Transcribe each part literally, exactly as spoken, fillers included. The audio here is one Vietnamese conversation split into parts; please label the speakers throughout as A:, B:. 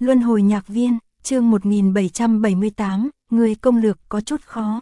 A: Luân hồi nhạc viên, chương một nghìn bảy trăm bảy mươi tám, người công lược có chút khó.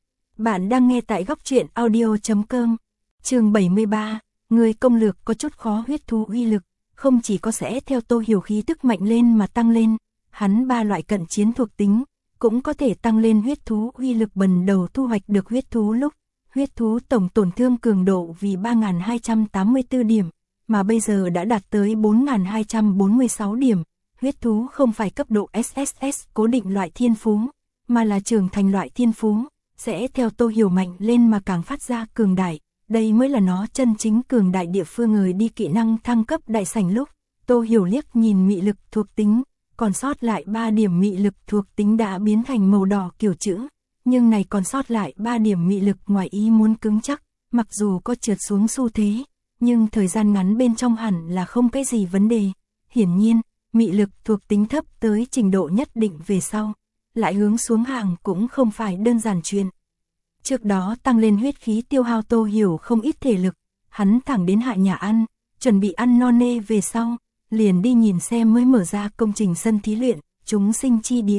A: Bạn đang nghe tại góc truyện audio chấm com. Chương bảy mươi ba, người công lược có chút khó. Huyết thú uy lực, không chỉ có sẽ theo Tô Hiểu khí tức mạnh lên mà tăng lên, hắn ba loại cận chiến thuộc tính, cũng có thể tăng lên huyết thú uy lực. Bần đầu thu hoạch được huyết thú lúc, huyết thú tổng tổn thương cường độ vì ba nghìn hai trăm tám mươi tư điểm, mà bây giờ đã đạt tới bốn nghìn hai trăm bốn mươi sáu điểm. Huyết thú không phải cấp độ ét ét ét cố định loại thiên phú, mà là trưởng thành loại thiên phú, sẽ theo Tô Hiểu mạnh lên mà càng phát ra cường đại. Đây mới là nó chân chính cường đại địa phương. Người đi kỹ năng thăng cấp đại sảnh lúc, Tô Hiểu liếc nhìn mị lực thuộc tính, còn sót lại ba điểm mị lực thuộc tính đã biến thành màu đỏ kiểu chữ, nhưng này còn sót lại ba điểm mị lực ngoài ý muốn cứng chắc, mặc dù có trượt xuống xu thế, nhưng thời gian ngắn bên trong hẳn là không cái gì vấn đề. Hiển nhiên, mị lực thuộc tính thấp tới trình độ nhất định về sau, lại hướng xuống hàng cũng không phải đơn giản chuyện. Trước đó tăng lên huyết khí tiêu hao Tô Hiểu không ít thể lực, hắn thẳng đến Hạ Nhà ăn, chuẩn bị ăn no nê về sau, liền đi nhìn xem mới mở ra công trình sân thí luyện, chúng sinh chi địa.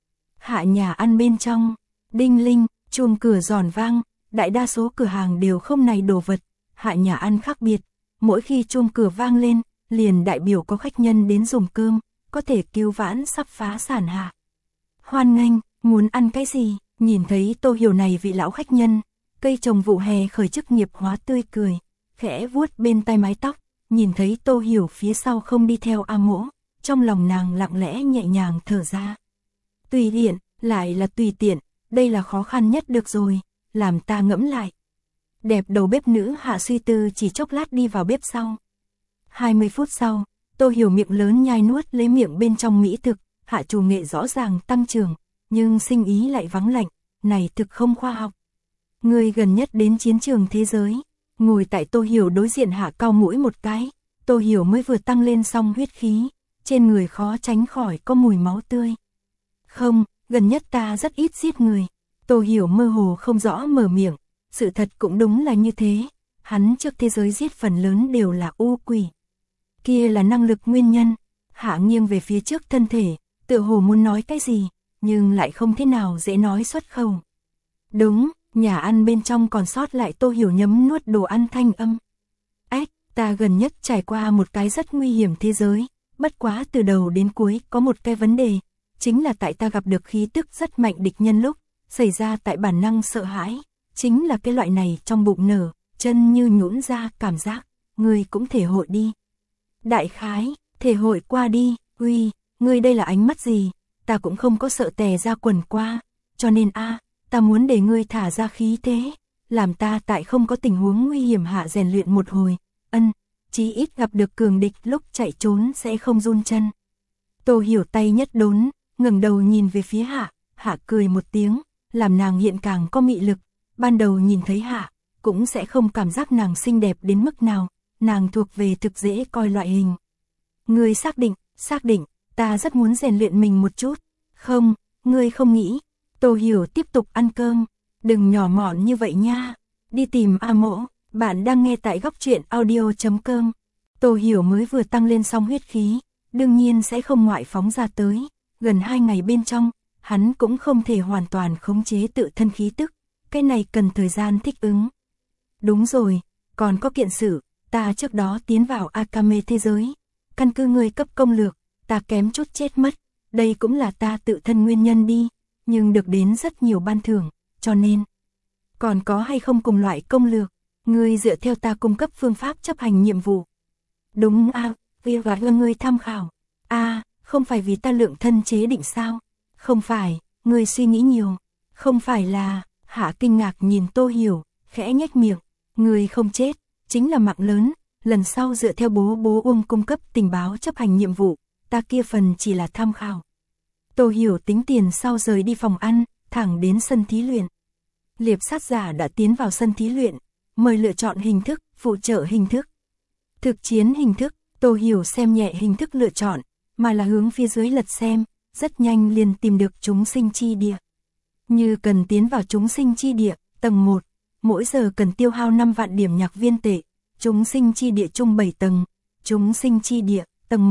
A: Hạ Nhà ăn bên trong, đinh linh, chuông cửa giòn vang, đại đa số cửa hàng đều không này đồ vật. Hạ Nhà ăn khác biệt, mỗi khi chuông cửa vang lên, liền đại biểu có khách nhân đến dùng cơm, có thể cứu vãn sắp phá sản Hạ. Hoan nghênh, muốn ăn cái gì? Nhìn thấy Tô Hiểu này vị lão khách nhân, cây trồng vụ hè khởi chức nghiệp hóa tươi cười, khẽ vuốt bên tai mái tóc, nhìn thấy Tô Hiểu phía sau không đi theo A Mỗ, trong lòng nàng lặng lẽ nhẹ nhàng thở ra. Tùy tiện, lại là tùy tiện, đây là khó khăn nhất được rồi, làm ta ngẫm lại. Đẹp đầu bếp nữ Hạ suy tư chỉ chốc lát đi vào bếp sau. hai mươi phút sau, Tô Hiểu miệng lớn nhai nuốt lấy miệng bên trong mỹ thực. Hạ chủ nghệ rõ ràng tăng trưởng, nhưng sinh ý lại vắng lạnh, này thực không khoa học. Người gần nhất đến chiến trường thế giới, ngồi tại Tô Hiểu đối diện Hạ cau mũi một cái. Tô Hiểu mới vừa tăng lên xong huyết khí, trên người khó tránh khỏi có mùi máu tươi. Không, gần nhất ta rất ít giết người. Tô Hiểu mơ hồ không rõ mở miệng, sự thật cũng đúng là như thế, hắn trước thế giới giết phần lớn đều là u quỷ. Kia là năng lực nguyên nhân. Hạ nghiêng về phía trước thân thể, tựa hồ muốn nói cái gì, nhưng lại không thế nào dễ nói xuất khẩu. Đúng, nhà ăn bên trong còn sót lại Tô Hiểu nhấm nuốt đồ ăn thanh âm. Ách, ta gần nhất trải qua một cái rất nguy hiểm thế giới, bất quá từ đầu đến cuối có một cái vấn đề, chính là tại ta gặp được khí tức rất mạnh địch nhân lúc, xảy ra tại bản năng sợ hãi, chính là cái loại này trong bụng nở, chân như nhũn ra cảm giác, người cũng thể hội đi. Đại khái, thể hội qua đi, uy, ngươi đây là ánh mắt gì, ta cũng không có sợ tè ra quần qua, cho nên a, ta muốn để ngươi thả ra khí thế, làm ta tại không có tình huống nguy hiểm hạ rèn luyện một hồi, ân, chí ít gặp được cường địch lúc chạy trốn sẽ không run chân. Tô Hiểu tay nhất đốn, ngẩng đầu nhìn về phía Hạ, Hạ cười một tiếng, làm nàng hiện càng có mị lực, ban đầu nhìn thấy Hạ, cũng sẽ không cảm giác nàng xinh đẹp đến mức nào, nàng thuộc về thực dễ coi loại hình. Ngươi xác định, xác định, ta rất muốn rèn luyện mình một chút. Không, ngươi không nghĩ. Tô Hiểu tiếp tục ăn cơm, đừng nhỏ mọn như vậy nha. Đi tìm A Mỗ, bạn đang nghe tại góc truyện audio chấm com. Tô Hiểu mới vừa tăng lên xong huyết khí, đương nhiên sẽ không ngoại phóng ra tới. Gần hai ngày bên trong, hắn cũng không thể hoàn toàn khống chế tự thân khí tức, cái này cần thời gian thích ứng. Đúng rồi, còn có kiện sự, ta trước đó tiến vào Akame thế giới, căn cứ ngươi cấp công lược, ta kém chút chết mất, đây cũng là ta tự thân nguyên nhân đi, nhưng được đến rất nhiều ban thưởng, cho nên, còn có hay không cùng loại công lược, ngươi dựa theo ta cung cấp phương pháp chấp hành nhiệm vụ. Đúng a, vì và ngươi tham khảo, a, không phải vì ta lượng thân chế định sao, không phải, ngươi suy nghĩ nhiều, không phải là, Hạ kinh ngạc nhìn Tô Hiểu, khẽ nhếch miệng, ngươi không chết, chính là mạng lớn, lần sau dựa theo bố bố Uông cung cấp tình báo chấp hành nhiệm vụ. Ta kia phần chỉ là tham khảo. Tô Hiểu tính tiền sau rời đi phòng ăn, thẳng đến sân thí luyện. Liệp sát giả đã tiến vào sân thí luyện, mời lựa chọn hình thức, phụ trợ hình thức. Thực chiến hình thức, Tô Hiểu xem nhẹ hình thức lựa chọn, mà là hướng phía dưới lật xem, rất nhanh liền tìm được chúng sinh chi địa. Như cần tiến vào chúng sinh chi địa, tầng một, mỗi giờ cần tiêu hao năm vạn điểm nhạc viên tệ, chúng sinh chi địa chung bảy tầng, chúng sinh chi địa, tầng một.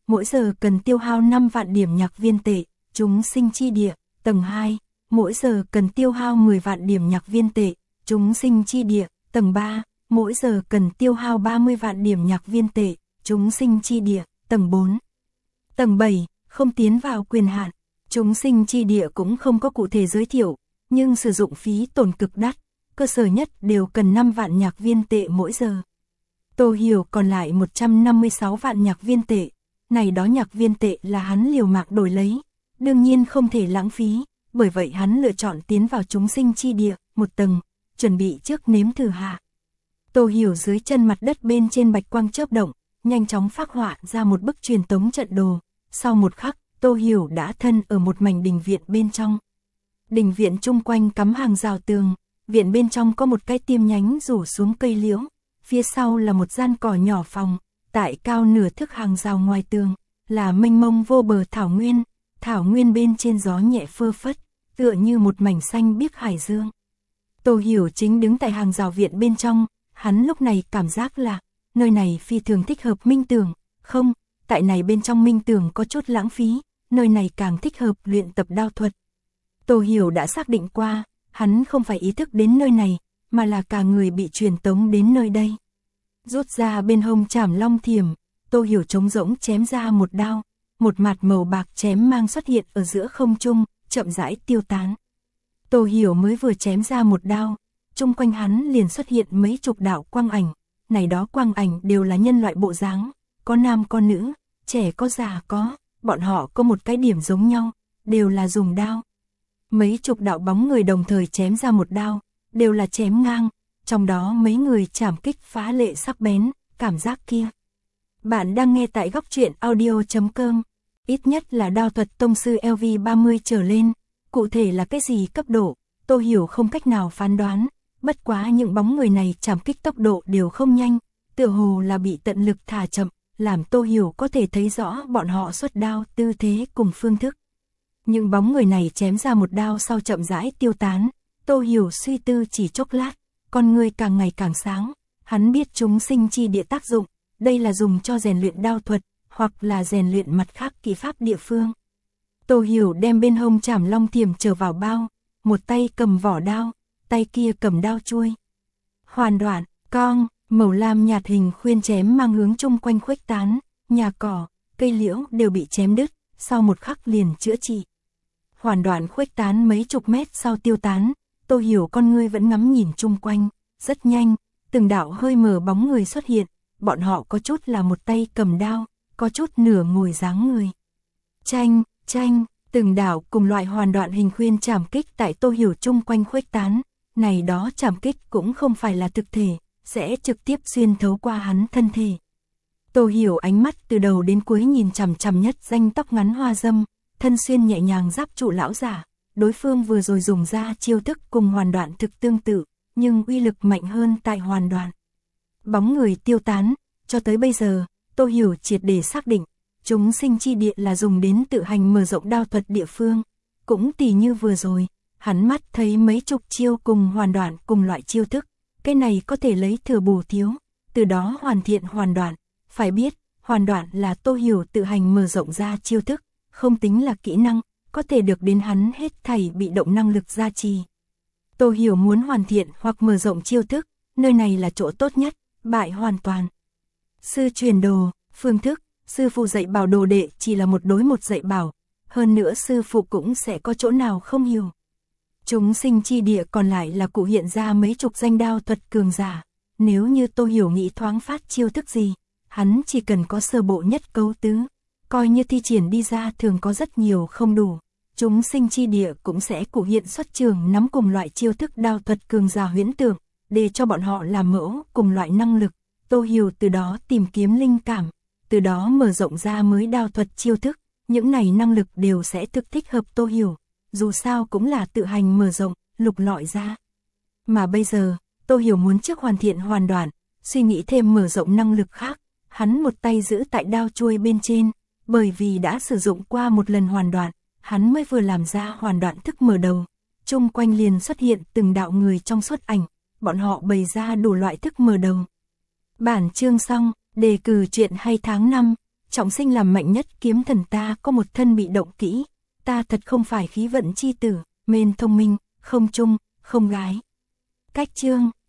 A: mỗi giờ cần tiêu hao năm vạn điểm nhạc viên tệ, chúng sinh chi địa, tầng hai, mỗi giờ cần tiêu hao mười vạn điểm nhạc viên tệ, chúng sinh chi địa, tầng ba, mỗi giờ cần tiêu hao ba mươi vạn điểm nhạc viên tệ, chúng sinh chi địa, tầng bốn. Tầng bảy, không tiến vào quyền hạn, chúng sinh chi địa cũng không có cụ thể giới thiệu, nhưng sử dụng phí tổn cực đắt, cơ sở nhất đều cần năm vạn nhạc viên tệ mỗi giờ. Tô Hiểu còn lại một trăm năm mươi sáu vạn nhạc viên tệ, này đó nhạc viên tệ là hắn liều mạng đổi lấy, đương nhiên không thể lãng phí, bởi vậy hắn lựa chọn tiến vào chúng sinh chi địa, một tầng, chuẩn bị trước nếm thử hạ. Tô Hiểu dưới chân mặt đất bên trên bạch quang chớp động, nhanh chóng phác họa ra một bức truyền tống trận đồ, sau một khắc, Tô Hiểu đã thân ở một mảnh đình viện bên trong. Đình viện chung quanh cắm hàng rào tường, viện bên trong có một cái tiêm nhánh rủ xuống cây liễu, phía sau là một gian cỏ nhỏ phòng, tại cao nửa thước hàng rào ngoài tường, là mênh mông vô bờ thảo nguyên, thảo nguyên bên trên gió nhẹ phơ phất, tựa như một mảnh xanh biếc hải dương. Tô Hiểu chính đứng tại hàng rào viện bên trong, hắn lúc này cảm giác là, nơi này phi thường thích hợp minh tưởng, không, tại này bên trong minh tưởng có chút lãng phí, nơi này càng thích hợp luyện tập đao thuật. Tô Hiểu đã xác định qua, hắn không phải ý thức đến nơi này, mà là cả người bị truyền tống đến nơi đây. Rút ra bên hông trảm long thiểm, Tô Hiểu trống rỗng chém ra một đao, một mặt màu bạc chém mang xuất hiện ở giữa không trung, chậm rãi tiêu tán. Tô Hiểu mới vừa chém ra một đao, chung quanh hắn liền xuất hiện mấy chục đạo quang ảnh, này đó quang ảnh đều là nhân loại bộ dáng, có nam có nữ, trẻ có già có, bọn họ có một cái điểm giống nhau, đều là dùng đao. Mấy chục đạo bóng người đồng thời chém ra một đao, đều là chém ngang, trong đó mấy người chảm kích phá lệ sắc bén, cảm giác kia. Bạn đang nghe tại góc truyện audio chấm com, ít nhất là đao thuật tông sư L V ba mươi trở lên, cụ thể là cái gì cấp độ, Tô Hiểu không cách nào phán đoán, bất quá những bóng người này chảm kích tốc độ đều không nhanh, tựa hồ là bị tận lực thả chậm, làm Tô Hiểu có thể thấy rõ bọn họ xuất đao tư thế cùng phương thức. Những bóng người này chém ra một đao sau chậm rãi tiêu tán, Tô Hiểu suy tư chỉ chốc lát, con người càng ngày càng sáng, hắn biết chúng sinh chi địa tác dụng, đây là dùng cho rèn luyện đao thuật, hoặc là rèn luyện mặt khác kỹ pháp địa phương. Tô Hiểu đem bên hông trảm long thiểm trở vào bao, một tay cầm vỏ đao, tay kia cầm đao chuôi. Hoàn đoạn, cong, màu lam nhạt hình khuyên chém mang hướng chung quanh khuếch tán, nhà cỏ, cây liễu đều bị chém đứt, sau một khắc liền chữa trị. Hoàn đoạn khuếch tán mấy chục mét sau tiêu tán, Tô Hiểu con ngươi vẫn ngắm nhìn chung quanh, rất nhanh, từng đạo hơi mờ bóng người xuất hiện, bọn họ có chút là một tay cầm đao, có chút nửa ngồi dáng người. Chanh, chanh, từng đạo cùng loại hoàn đoạn hình khuyên chảm kích tại Tô Hiểu chung quanh khuếch tán, này đó chảm kích cũng không phải là thực thể, sẽ trực tiếp xuyên thấu qua hắn thân thể. Tô Hiểu ánh mắt từ đầu đến cuối nhìn chằm chằm nhất danh tóc ngắn hoa dâm, thân xuyên nhẹ nhàng giáp trụ lão giả, đối phương vừa rồi dùng ra chiêu thức cùng hoàn đoạn thực tương tự, nhưng uy lực mạnh hơn tại hoàn đoạn. Bóng người tiêu tán, cho tới bây giờ, Tô Hiểu triệt để xác định, chúng sinh chi địa là dùng đến tự hành mở rộng đao thuật địa phương, cũng tỉ như vừa rồi, hắn mắt thấy mấy chục chiêu cùng hoàn đoạn cùng loại chiêu thức, cái này có thể lấy thừa bù thiếu, từ đó hoàn thiện hoàn đoạn, phải biết, hoàn đoạn là Tô Hiểu tự hành mở rộng ra chiêu thức, không tính là kỹ năng, có thể được đến hắn hết thảy bị động năng lực gia trì. Tô Hiểu muốn hoàn thiện hoặc mở rộng chiêu thức, nơi này là chỗ tốt nhất, bại hoàn toàn. Sư truyền đồ, phương thức, sư phụ dạy bảo đồ đệ chỉ là một đối một dạy bảo, hơn nữa sư phụ cũng sẽ có chỗ nào không hiểu. Chúng sinh chi địa còn lại là cụ hiện ra mấy chục danh đao thuật cường giả, nếu như Tô Hiểu nghĩ thoáng phát chiêu thức gì, hắn chỉ cần có sơ bộ nhất cấu tứ, coi như thi triển đi ra thường có rất nhiều không đủ. Chúng sinh chi địa cũng sẽ cụ hiện xuất trường nắm cùng loại chiêu thức đao thuật cường giả huyễn tưởng, để cho bọn họ làm mẫu cùng loại năng lực. Tô Hiểu từ đó tìm kiếm linh cảm, từ đó mở rộng ra mới đao thuật chiêu thức, những này năng lực đều sẽ thực thích hợp Tô Hiểu, dù sao cũng là tự hành mở rộng, lục lọi ra. Mà bây giờ, Tô Hiểu muốn trước hoàn thiện hoàn đoạn, suy nghĩ thêm mở rộng năng lực khác, hắn một tay giữ tại đao chuôi bên trên, bởi vì đã sử dụng qua một lần hoàn đoạn, hắn mới vừa làm ra hoàn đoạn thức mở đầu, chung quanh liền xuất hiện từng đạo người trong suốt ảnh, bọn họ bày ra đủ loại thức mở đầu. Bản chương xong, đề cử truyện hay tháng năm, trọng sinh làm mạnh nhất, kiếm thần ta có một thân bị động kỹ, ta thật không phải khí vận chi tử, mên thông minh, không trung, không gái. Cách chương